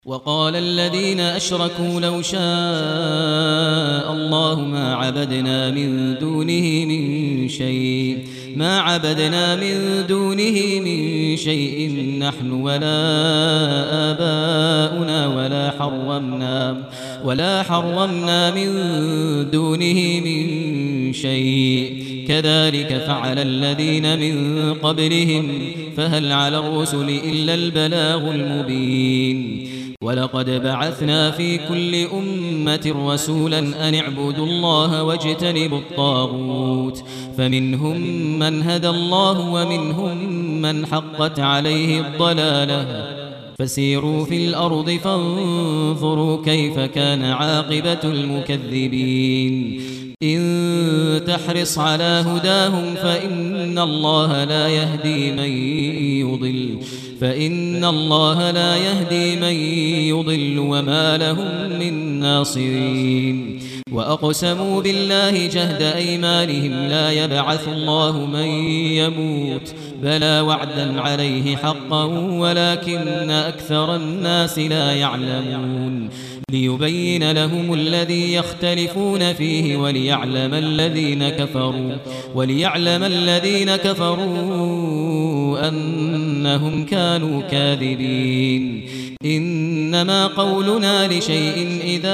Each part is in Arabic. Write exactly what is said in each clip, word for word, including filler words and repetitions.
وقال الذين أشركوا لو شاء الله ما عبدنا من دونه من شيء ما عبدنا من دونه من شيء نحن ولا آباؤنا ولا حرمنا ولا حرمنا من دونه من شيء كذلك فعل الذين من قبلهم فهل على الرسل إلا البلاغ المبين ولقد بعثنا في كل أمة رسولا أن اعبدوا الله واجتنبوا الطاغوت فمنهم من هدى الله ومنهم من حقت عليه الضلالة فسيروا في الأرض فانظروا كيف كان عاقبة المكذبين إن تحرص على هداهم فإن الله لا يهدي من يضل فإن الله لا يهدي من يضل وما لهم من ناصرين وأقسموا بالله جهد أيمانهم لا يبعث الله من يموت بلى وعدا عليه حقا ولكن أكثر الناس لا يعلمون ليبين لهم الذي يختلفون فيه وليعلم الذين كفروا وليعلم الذين كفروا أنهم كانوا كاذبين إنما قولنا لشيء إذا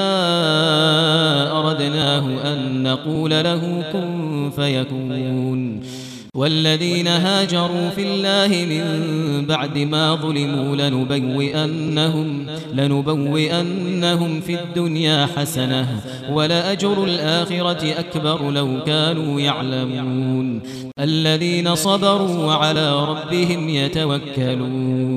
أردناه أن نقول له كن فيكون والذين هاجروا في الله من بعد ما ظلموا لنبوئنهم, لنبوئنهم في الدنيا حسنة ولأجر الآخرة أكبر لو كانوا يعلمون الذين صبروا وعلى ربهم يتوكلون